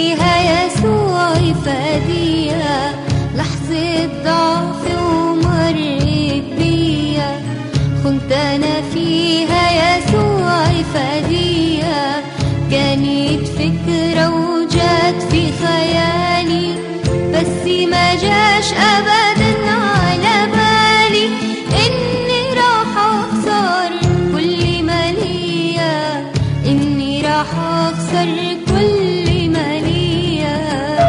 فيها يسوع فدية، لحظة ضعف ومرت بيا، كنت أنا فيها يسوع فدية. كانت فكرة وجات في خيالي، بس ما جاش أبدا على بالي إني راح أخسر كل ما ليا، إني راح أخسر كل ما ليا.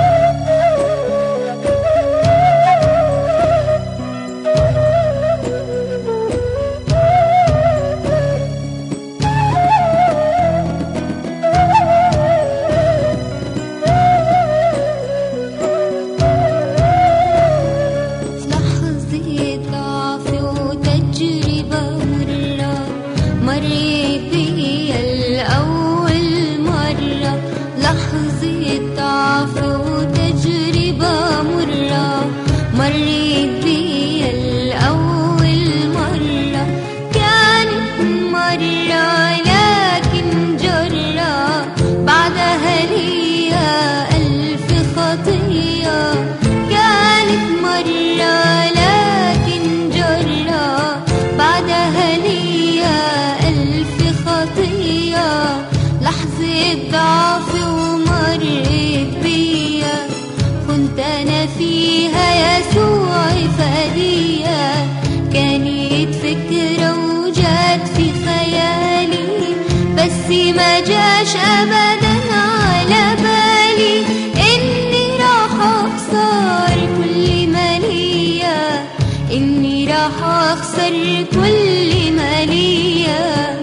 مريت بيا الأول مرة، كانت مرة لكن جرة، بعدها ليا ألف خطية. كانت مرة لكن جرة، بعدها ليا ألف خطية. لحظة ضعف ومرت بيا، كنت أنا فيها يسوع فدية. كانت فكرة وجات في خيالي، بس ما جاش أبدا على بالي إني راح أخسر كل ما ليا، إني راح أخسر كل ما ليا.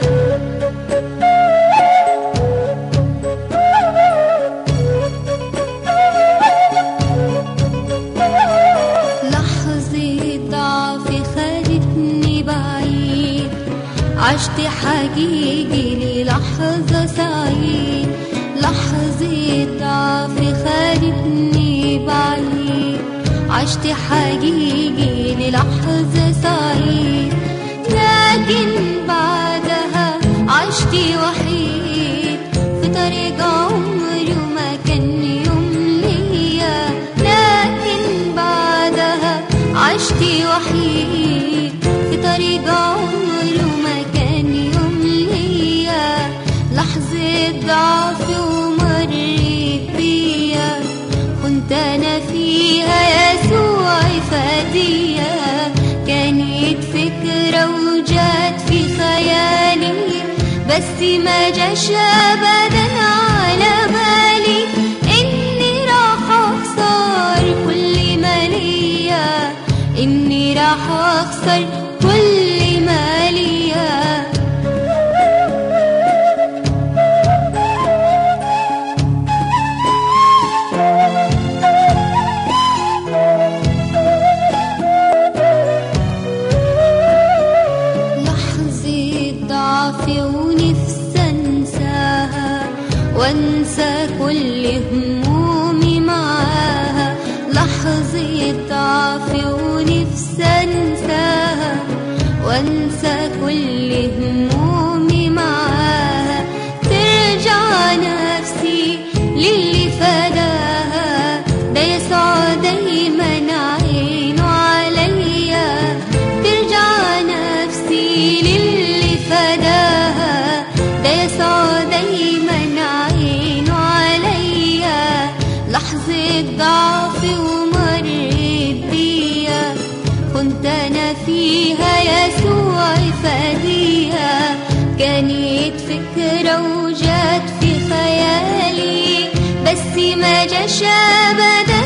عشت حقيقي للحظة سعيد، لحظة ضعف خدتني بعيد. عشت حقيقي للحظة سعيد، لكن بعدها عشت وحيد في طريق عمري وما كان يوم ليا. لكن بعدها عشت وحيد في طريق عمري وما كان يوم ليا. لحظة ضعف ومرت بيا، كنت أنا فيها يسوع فدية. كانت فكرة وجات في خيالي، بس ما جاش أبدا على بالي إني راح أخسر كل ما ليا، إني راح أخسر كل ما ليا. لحظة ضعف ونفسي أنساها، وأنسى كل همومي معاها. لحظة ضعف ونفسي أنساها، وأنسى كل همومي معاها. ترجع نفسي للي فداها، ده يسوع دايما عينه عليا. ترجع نفسي للي فداها، ده يسوع دايما عينه عليا. لحظة ضعف ومرت بيا، كنت أنا فيها يسوع فدية. كانت فكرة وجات في خيالي، بس ما جاش أبدا